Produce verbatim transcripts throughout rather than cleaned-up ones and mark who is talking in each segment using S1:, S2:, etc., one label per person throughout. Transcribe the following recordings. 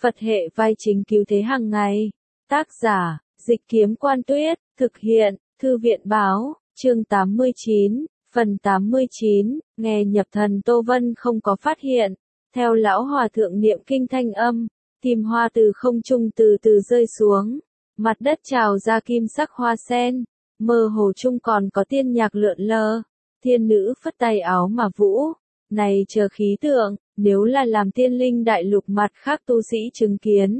S1: Phật hệ vai chính cứu thế hàng ngày. Tác giả, Dịch Kiếm Quan Tuyết, thực hiện, Thư viện Báo, chương tám mươi chín, phần tám mươi chín, nghe nhập thần Tô Vân không có phát hiện. Theo lão hòa thượng niệm kinh thanh âm, kim hoa từ không trung từ từ rơi xuống, mặt đất trào ra kim sắc hoa sen, mơ hồ chung còn có tiên nhạc lượn lờ. Thiên nữ phất tay áo mà vũ, này chờ khí tượng, nếu là làm tiên linh đại lục mặt khác tu sĩ chứng kiến.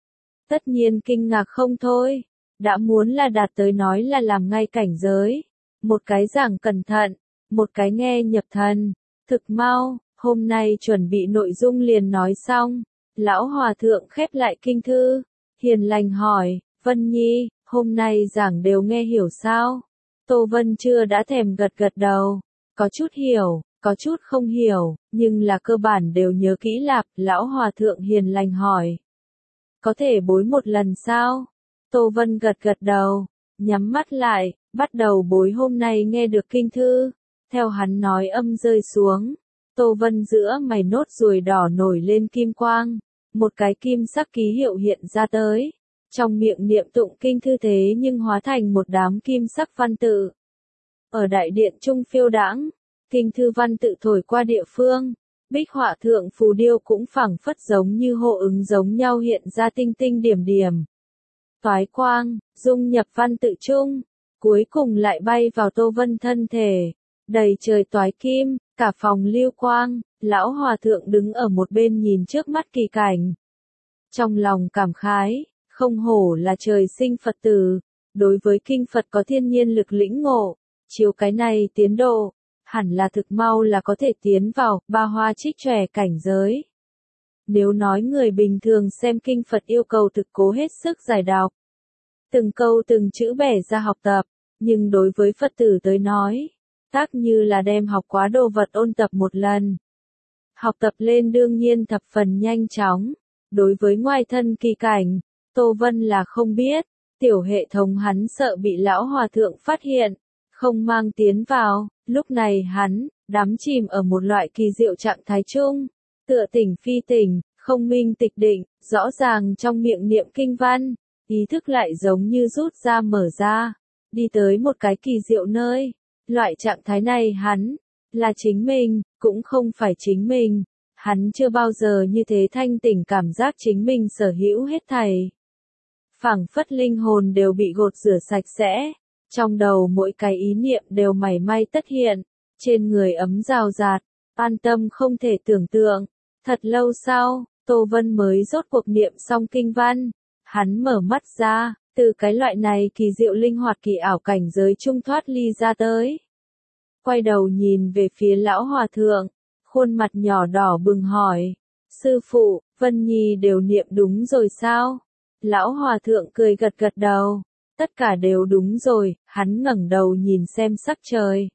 S1: Tất nhiên kinh ngạc không thôi, đã muốn là đạt tới nói là làm ngay cảnh giới. Một cái giảng cẩn thận, một cái nghe nhập thần, thực mau, hôm nay chuẩn bị nội dung liền nói xong. Lão hòa thượng khép lại kinh thư, hiền lành hỏi, Vân Nhi, hôm nay giảng đều nghe hiểu sao? Tô Vân chưa đã thèm gật gật đầu, có chút hiểu, có chút không hiểu, nhưng là cơ bản đều nhớ kỹ lạp. Lão hòa thượng hiền lành hỏi, có thể bối một lần sao? Tô Vân gật gật đầu, nhắm mắt lại, bắt đầu bối hôm nay nghe được kinh thư. Theo hắn nói âm rơi xuống, Tô Vân giữa mày nốt ruồi đỏ nổi lên kim quang, một cái kim sắc ký hiệu hiện ra tới. Trong miệng niệm tụng kinh thư thế nhưng hóa thành một đám kim sắc văn tự. Ở đại điện trung phiêu đãng, kinh thư văn tự thổi qua địa phương, bích họa thượng phù điêu cũng phảng phất giống như hộ ứng giống nhau hiện ra tinh tinh điểm điểm. Toái quang, dung nhập văn tự chung, cuối cùng lại bay vào Tô Vân thân thể, đầy trời toái kim, cả phòng lưu quang. Lão hòa thượng đứng ở một bên nhìn trước mắt kỳ cảnh. Trong lòng cảm khái, không hổ là trời sinh Phật tử, đối với kinh Phật có thiên nhiên lực lĩnh ngộ, chiếu cái này tiến độ, hẳn là thực mau là có thể tiến vào ba hoa trích chòe cảnh giới. Nếu nói người bình thường xem kinh Phật yêu cầu thực cố hết sức giải đọc, từng câu từng chữ bẻ ra học tập, nhưng đối với Phật tử tới nói, tác như là đem học quá đồ vật ôn tập một lần. Học tập lên đương nhiên thập phần nhanh chóng, đối với ngoài thân kỳ cảnh, Tô Vân là không biết, tiểu hệ thống hắn sợ bị lão hòa thượng phát hiện, không mang tiến vào. Lúc này hắn, đắm chìm ở một loại kỳ diệu trạng thái chung, tựa tỉnh phi tỉnh, không minh tịch định, rõ ràng trong miệng niệm kinh văn, ý thức lại giống như rút ra mở ra, đi tới một cái kỳ diệu nơi. Loại trạng thái này hắn, là chính mình, cũng không phải chính mình, hắn chưa bao giờ như thế thanh tỉnh cảm giác chính mình sở hữu hết thảy. Phảng phất linh hồn đều bị gột rửa sạch sẽ. Trong đầu mỗi cái ý niệm đều mảy may tất hiện, trên người ấm rào rạt, an tâm không thể tưởng tượng. Thật lâu sau, Tô Vân mới rốt cuộc niệm xong kinh văn, hắn mở mắt ra, từ cái loại này kỳ diệu linh hoạt kỳ ảo cảnh giới trung thoát ly ra tới. Quay đầu nhìn về phía lão hòa thượng, khuôn mặt nhỏ đỏ bừng hỏi, sư phụ, Vân Nhi đều niệm đúng rồi sao? Lão hòa thượng cười gật gật đầu. Tất cả đều đúng rồi. Hắn ngẩng đầu nhìn xem sắc trời,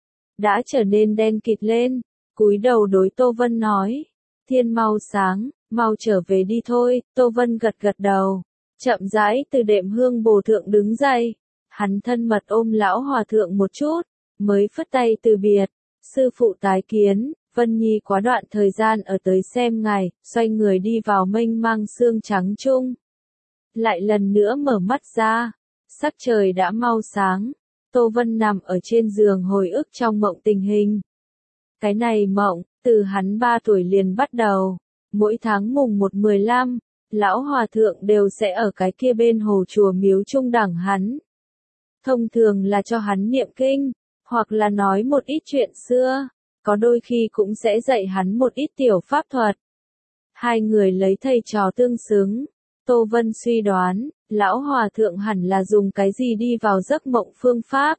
S1: đã trở nên đen kịt lên, cúi đầu đối Tô Vân nói, thiên mau sáng, mau trở về đi thôi. Tô Vân gật gật đầu, chậm rãi từ đệm hương bồ thượng đứng dậy, hắn thân mật ôm lão hòa thượng một chút, mới phất tay từ biệt, sư phụ tái kiến. Vân Nhi quá đoạn thời gian ở tới xem ngài, xoay người đi vào mênh mang sương trắng chung. Lại lần nữa mở mắt ra, sắc trời đã mau sáng, Tô Vân nằm ở trên giường hồi ức trong mộng tình hình. Cái này mộng, từ hắn ba tuổi liền bắt đầu, mỗi tháng mùng một mười lăm, lão hòa thượng đều sẽ ở cái kia bên hồ chùa miếu trung đẳng hắn. Thông thường là cho hắn niệm kinh, hoặc là nói một ít chuyện xưa, có đôi khi cũng sẽ dạy hắn một ít tiểu pháp thuật. Hai người lấy thầy trò tương xứng. Tô Vân suy đoán, lão hòa thượng hẳn là dùng cái gì đi vào giấc mộng phương pháp.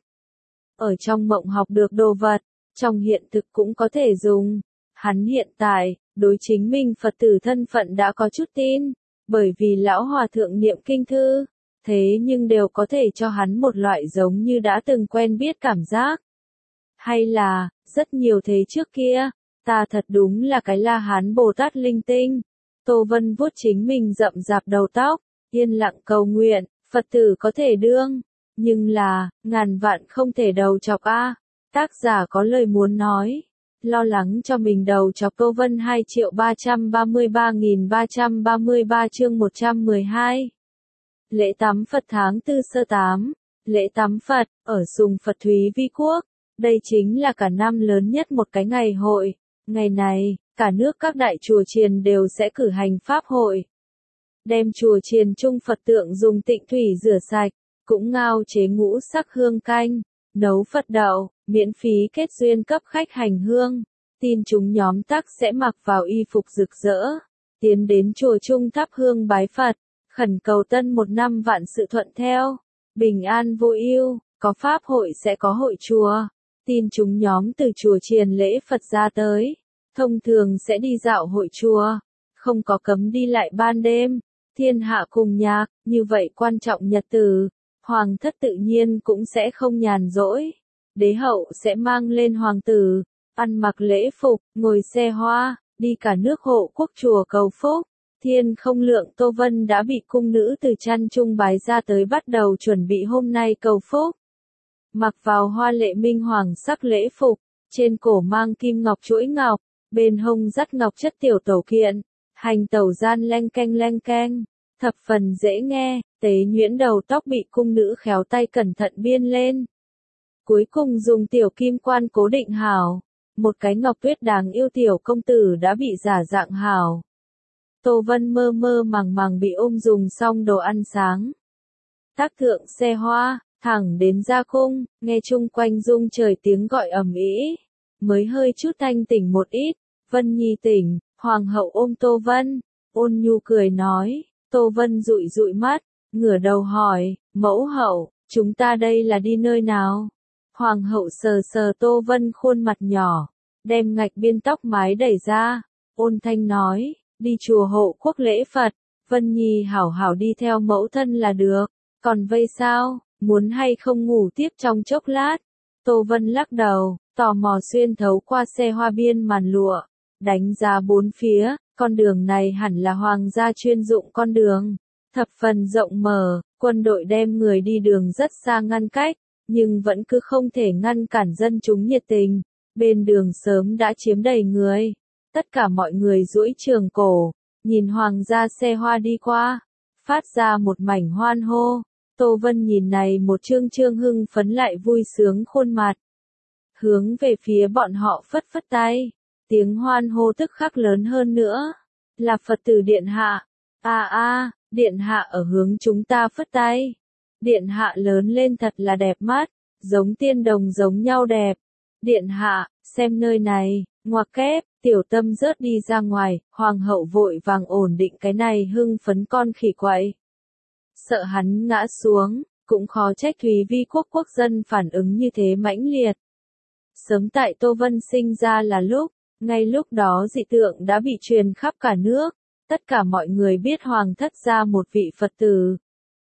S1: Ở trong mộng học được đồ vật, trong hiện thực cũng có thể dùng. Hắn hiện tại, đối chính mình Phật tử thân phận đã có chút tin, bởi vì lão hòa thượng niệm kinh thư, thế nhưng đều có thể cho hắn một loại giống như đã từng quen biết cảm giác. Hay là, rất nhiều thế trước kia, ta thật đúng là cái La Hán Bồ Tát linh tinh. Tô Vân vuốt chính mình rậm rạp đầu tóc, yên lặng cầu nguyện, Phật tử có thể đương, nhưng là, ngàn vạn không thể đầu chọc a. Tác giả có lời muốn nói, Lo lắng cho mình đầu chọc Tô Vân hai triệu ba trăm ba mươi ba nghìn ba trăm ba mươi ba chương một trăm mười hai. Lễ tắm Phật tháng tư sơ tám. Lễ tắm Phật, ở Sùng Phật Thúy Vi Quốc. Đây chính là cả năm lớn nhất một cái ngày hội. Ngày này, cả nước các đại chùa chiền đều sẽ cử hành pháp hội. Đem chùa chiền chung Phật tượng dùng tịnh thủy rửa sạch, cũng ngao chế ngũ sắc hương canh, nấu Phật đậu, miễn phí kết duyên cấp khách hành hương. Tin chúng nhóm tác sẽ mặc vào y phục rực rỡ, tiến đến chùa chung thắp hương bái Phật, khẩn cầu tân một năm vạn sự thuận theo, bình an vô ưu. Có pháp hội sẽ có hội chùa. Tin chúng nhóm từ chùa chiền lễ Phật ra tới, thông thường sẽ đi dạo hội chùa, không có cấm đi lại ban đêm. Thiên hạ cùng nhạc, như vậy quan trọng nhật tử, hoàng thất tự nhiên cũng sẽ không nhàn rỗi. Đế hậu sẽ mang lên hoàng tử, ăn mặc lễ phục, ngồi xe hoa, đi cả nước hộ quốc chùa cầu phúc. Thiên không lượng Tô Vân đã bị cung nữ từ chăn trung bái ra tới bắt đầu chuẩn bị hôm nay cầu phúc. Mặc vào hoa lệ minh hoàng sắc lễ phục, trên cổ mang kim ngọc chuỗi ngọc, bên hông dắt ngọc chất tiểu tẩu kiện, hành tẩu gian leng keng leng keng, thập phần dễ nghe, tế nhuyễn đầu tóc bị cung nữ khéo tay cẩn thận biên lên. Cuối cùng dùng tiểu kim quan cố định hảo, một cái ngọc tuyết đáng yêu tiểu công tử đã bị giả dạng hảo. Tô Vân mơ mơ màng màng bị ôm dùng xong đồ ăn sáng. Tác thượng xe hoa, thẳng đến ra cung, nghe chung quanh rung trời tiếng gọi ầm ĩ, mới hơi chút thanh tỉnh một ít. Vân Nhi tỉnh, hoàng hậu ôm Tô Vân, ôn nhu cười nói. Tô Vân dụi dụi mắt, ngửa đầu hỏi, mẫu hậu, chúng ta đây là đi nơi nào? Hoàng hậu sờ sờ Tô Vân khuôn mặt nhỏ, đem ngạch biên tóc mái đẩy ra, ôn thanh nói, đi chùa hộ quốc lễ Phật, Vân Nhi hảo hảo đi theo mẫu thân là được, còn vây sao, muốn hay không ngủ tiếp trong chốc lát? Tô Vân lắc đầu, tò mò xuyên thấu qua xe hoa biên màn lụa, đánh giá bốn phía, con đường này hẳn là hoàng gia chuyên dụng con đường, thập phần rộng mở, quân đội đem người đi đường rất xa ngăn cách, nhưng vẫn cứ không thể ngăn cản dân chúng nhiệt tình, bên đường sớm đã chiếm đầy người, tất cả mọi người duỗi trường cổ, nhìn hoàng gia xe hoa đi qua, phát ra một mảnh hoan hô. Tô Vân nhìn này một trương trương hưng phấn lại vui sướng khuôn mặt, hướng về phía bọn họ phất phất tay. Tiếng hoan hô tức khắc lớn hơn nữa, là Phật tử điện hạ, a a, điện hạ ở hướng chúng ta phất tay, điện hạ lớn lên thật là đẹp mắt, giống tiên đồng giống nhau đẹp, điện hạ, xem nơi này, ngoặc kép, tiểu tâm rớt đi ra ngoài, hoàng hậu vội vàng ổn định cái này hưng phấn con khỉ quậy, sợ hắn ngã xuống, cũng khó trách Thúy Vi quốc quốc dân phản ứng như thế mãnh liệt. Sớm tại Tô Vân sinh ra là lúc, ngay lúc đó dị tượng đã bị truyền khắp cả nước, tất cả mọi người biết hoàng thất ra một vị Phật tử.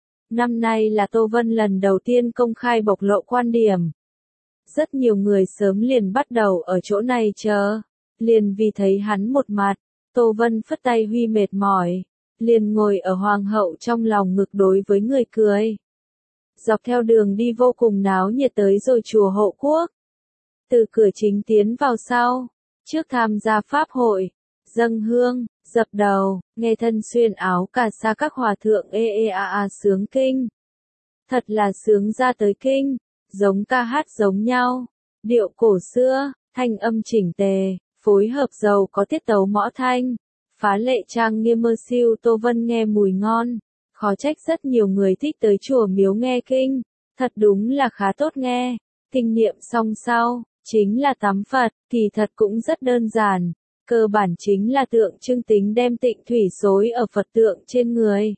S1: Năm nay là Tô Vân lần đầu tiên công khai bộc lộ quan điểm. Rất nhiều người sớm liền bắt đầu ở chỗ này chờ, liền vì thấy hắn một mặt, Tô Vân phất tay huy mệt mỏi, liền ngồi ở hoàng hậu trong lòng ngực đối với người cười. Dọc theo đường đi vô cùng náo nhiệt tới rồi chùa hộ quốc. Từ cửa chính tiến vào sau, trước tham gia pháp hội, dâng hương, dập đầu, nghe thân xuyên áo cà sa các hòa thượng ê ê a a sướng kinh. Thật là sướng ra tới kinh, giống ca hát giống nhau, điệu cổ xưa, thanh âm chỉnh tề, phối hợp giàu có tiết tấu mõ thanh, phá lệ trang nghiêm mơ siêu. Tô Vân nghe mùi ngon, khó trách rất nhiều người thích tới chùa miếu nghe kinh, thật đúng là khá tốt nghe. Kinh nghiệm xong sau, chính là tắm Phật, kỳ thật cũng rất đơn giản, cơ bản chính là tượng trưng tính đem tịnh thủy xối ở Phật tượng trên người.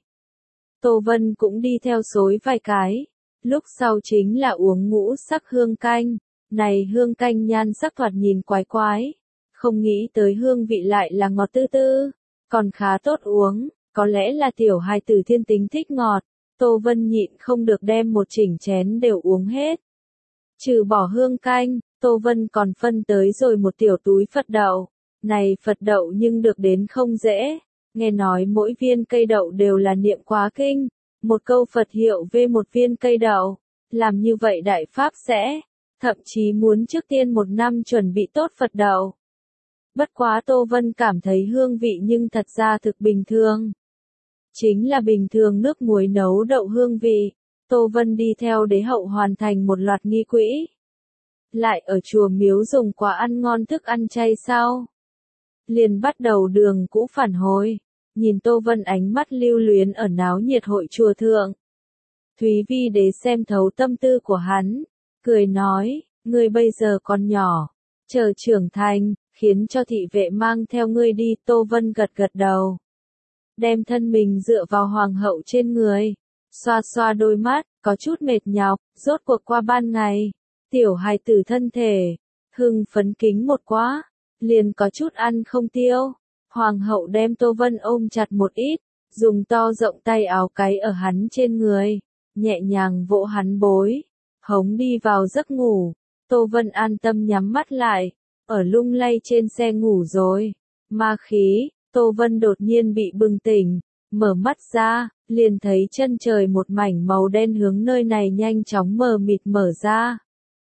S1: Tô Vân cũng đi theo xối vài cái, lúc sau chính là uống ngũ sắc hương canh, này hương canh nhan sắc thoạt nhìn quái quái, không nghĩ tới hương vị lại là ngọt tư tư, còn khá tốt uống, có lẽ là tiểu hài tử thiên tính thích ngọt, Tô Vân nhịn không được đem một chỉnh chén đều uống hết. Trừ bỏ hương canh, Tô Vân còn phân tới rồi một tiểu túi Phật đậu, này Phật đậu nhưng được đến không dễ, nghe nói mỗi viên cây đậu đều là niệm quá kinh, một câu Phật hiệu về một viên cây đậu, làm như vậy đại pháp sẽ thậm chí muốn trước tiên một năm chuẩn bị tốt Phật đậu. Bất quá Tô Vân cảm thấy hương vị nhưng thật ra thực bình thường. Chính là bình thường nước muối nấu đậu hương vị. Tô Vân đi theo đế hậu hoàn thành một loạt nghi quỹ. Lại ở chùa miếu dùng quả ăn ngon thức ăn chay sau. Liền bắt đầu đường cũ phản hồi. Nhìn Tô Vân ánh mắt lưu luyến ở náo nhiệt hội chùa thượng. Thúy Vi đế xem thấu tâm tư của hắn. Cười nói, ngươi bây giờ còn nhỏ. Chờ trưởng thành, khiến cho thị vệ mang theo ngươi đi. Tô Vân gật gật đầu. Đem thân mình dựa vào hoàng hậu trên người. Xoa xoa đôi mắt, có chút mệt nhọc, rốt cuộc qua ban ngày. Tiểu hài tử thân thể, hưng phấn kính một quá, liền có chút ăn không tiêu. Hoàng hậu đem Tô Vân ôm chặt một ít, dùng to rộng tay áo cái ở hắn trên người, nhẹ nhàng vỗ hắn bối, hống đi vào giấc ngủ. Tô Vân an tâm nhắm mắt lại, ở lung lay trên xe ngủ rồi. Ma khí, Tô Vân đột nhiên bị bừng tỉnh, mở mắt ra, liền thấy chân trời một mảnh màu đen hướng nơi này nhanh chóng mờ mịt mở ra.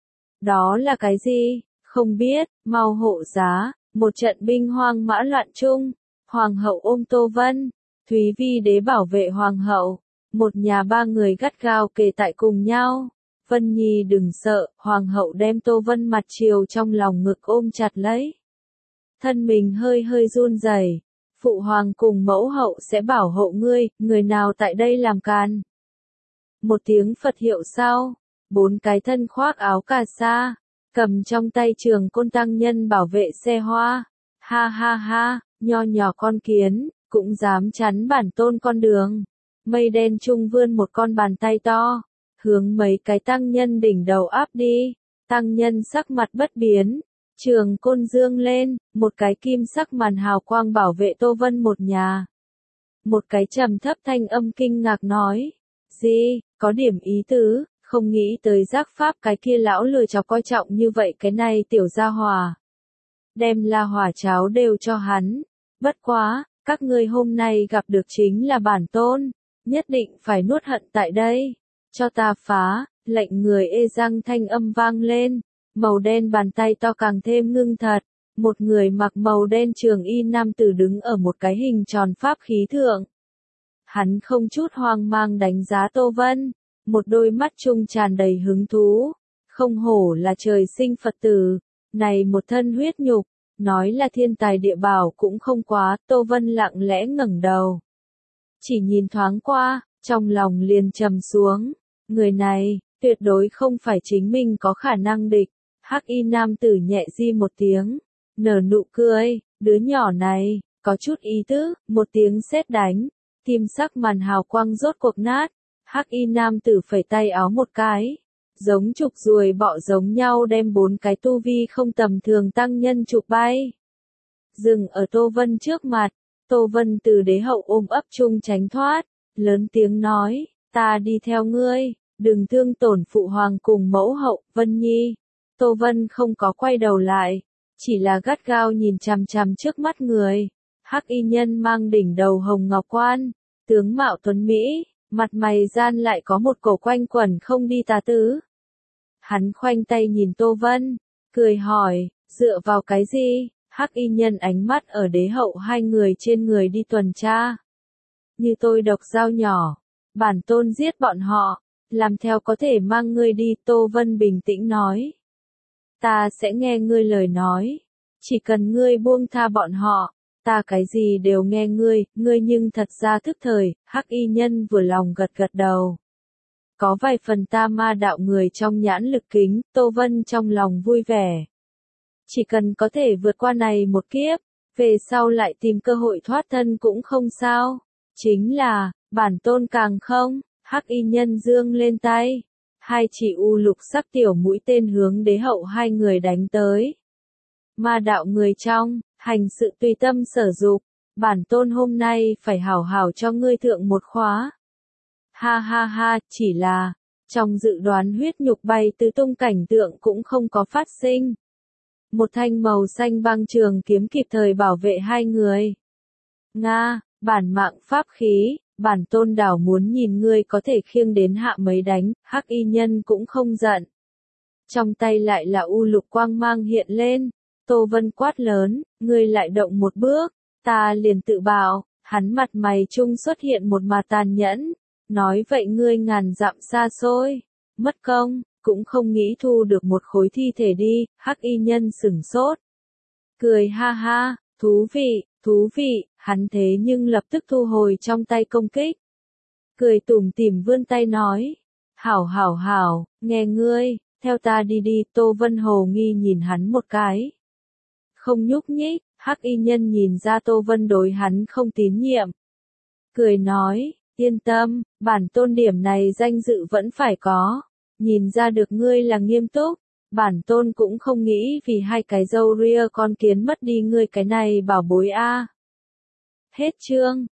S1: Đó là cái gì? Không biết, mau hộ giá, một trận binh hoang mã loạn chung, hoàng hậu ôm Tô Vân, Thúy Vi đế bảo vệ hoàng hậu, một nhà ba người gắt gao kề tại cùng nhau. Vân Nhi đừng sợ, hoàng hậu đem Tô Vân mặt chiều trong lòng ngực ôm chặt lấy. Thân mình hơi hơi run rẩy. Phụ hoàng cùng mẫu hậu sẽ bảo hộ ngươi, người nào tại đây làm can. Một tiếng Phật hiệu sau, bốn cái thân khoác áo cà sa, cầm trong tay trường côn tăng nhân bảo vệ xe hoa. Ha ha ha, nho nhỏ con kiến, cũng dám chắn bản tôn con đường. Mây đen trung vươn một con bàn tay to, hướng mấy cái tăng nhân đỉnh đầu áp đi. Tăng nhân sắc mặt bất biến. Trường côn dương lên, một cái kim sắc màn hào quang bảo vệ Tô Vân một nhà. Một cái trầm thấp thanh âm kinh ngạc nói, gì, có điểm ý tứ, không nghĩ tới giác pháp cái kia lão lừa chọc coi trọng như vậy cái này tiểu gia hòa. Đem la hỏa cháo đều cho hắn, bất quá, các ngươi hôm nay gặp được chính là bản tôn, nhất định phải nuốt hận tại đây, cho ta phá, lệnh người ê răng thanh âm vang lên. Màu đen bàn tay to càng thêm ngưng thật, một người mặc màu đen trường y nam tử đứng ở một cái hình tròn pháp khí thượng. Hắn không chút hoang mang đánh giá Tô Vân, một đôi mắt trung tràn đầy hứng thú, không hổ là trời sinh Phật tử, này một thân huyết nhục, nói là thiên tài địa bảo cũng không quá. Tô Vân lặng lẽ ngẩng đầu, chỉ nhìn thoáng qua, trong lòng liền trầm xuống, người này, tuyệt đối không phải chính mình có khả năng địch. Hắc y nam tử nhẹ di một tiếng, nở nụ cười, đứa nhỏ này, có chút ý tứ, một tiếng sét đánh, kim sắc màn hào quang rốt cuộc nát, Hắc y nam tử phẩy tay áo một cái, giống trục ruồi bọ giống nhau đem bốn cái tu vi không tầm thường tăng nhân trục bay. Dừng ở Tô Vân trước mặt, Tô Vân từ đế hậu ôm ấp chung tránh thoát, lớn tiếng nói, ta đi theo ngươi, đừng thương tổn phụ hoàng cùng mẫu hậu. Vân Nhi. Tô Vân không có quay đầu lại, chỉ là gắt gao nhìn chằm chằm trước mắt người. Hắc y nhân mang đỉnh đầu hồng ngọc quan, tướng mạo tuấn mỹ, mặt mày gian lại có một cổ quanh quẩn không đi tà tứ. Hắn khoanh tay nhìn Tô Vân, cười hỏi, dựa vào cái gì? Hắc y nhân ánh mắt ở đế hậu hai người trên người đi tuần tra. Như tôi độc dao nhỏ, bản tôn giết bọn họ, làm theo có thể mang ngươi đi. Tô Vân bình tĩnh nói. Ta sẽ nghe ngươi lời nói, chỉ cần ngươi buông tha bọn họ, ta cái gì đều nghe ngươi, ngươi nhưng thật ra thức thời. Hắc y nhân vừa lòng gật gật đầu. Có vài phần ta ma đạo người trong nhãn lực kính, Tô Vân trong lòng vui vẻ. Chỉ cần có thể vượt qua này một kiếp, về sau lại tìm cơ hội thoát thân cũng không sao. Chính là, bản tôn càng không. Hắc y nhân dương lên tay, hai chỉ u lục sắc tiểu mũi tên hướng đế hậu hai người đánh tới. Ma đạo người trong, hành sự tùy tâm sở dục, bản tôn hôm nay phải hảo hảo cho ngươi thượng một khóa. Ha ha ha, chỉ là, trong dự đoán huyết nhục bay tứ tung cảnh tượng cũng không có phát sinh. Một thanh màu xanh băng trường kiếm kịp thời bảo vệ hai người. Nga, bản mạng pháp khí, bản tôn đảo muốn nhìn ngươi có thể khiêng đến hạ mấy đánh. Hắc y nhân cũng không giận. Trong tay lại là u lục quang mang hiện lên. Tô Vân quát lớn, ngươi lại động một bước, ta liền tự bạo. Hắn mặt mày trung xuất hiện một mà tàn nhẫn. Nói vậy ngươi ngàn dặm xa xôi, mất công, cũng không nghĩ thu được một khối thi thể đi. Hắc y nhân sửng sốt. Cười ha ha, thú vị, thú vị, hắn thế nhưng lập tức thu hồi trong tay công kích. Cười tủm tỉm vươn tay nói, hảo hảo hảo, nghe ngươi, theo ta đi đi. Tô Vân hồ nghi nhìn hắn một cái. Không nhúc nhích, hắc y nhân nhìn ra Tô Vân đối hắn không tín nhiệm. Cười nói, yên tâm, bản tôn điểm này danh dự vẫn phải có. Nhìn ra được ngươi là nghiêm túc, bản tôn cũng không nghĩ vì hai cái râu ria con kiến mất đi ngươi cái này bảo bối a. Hết chương.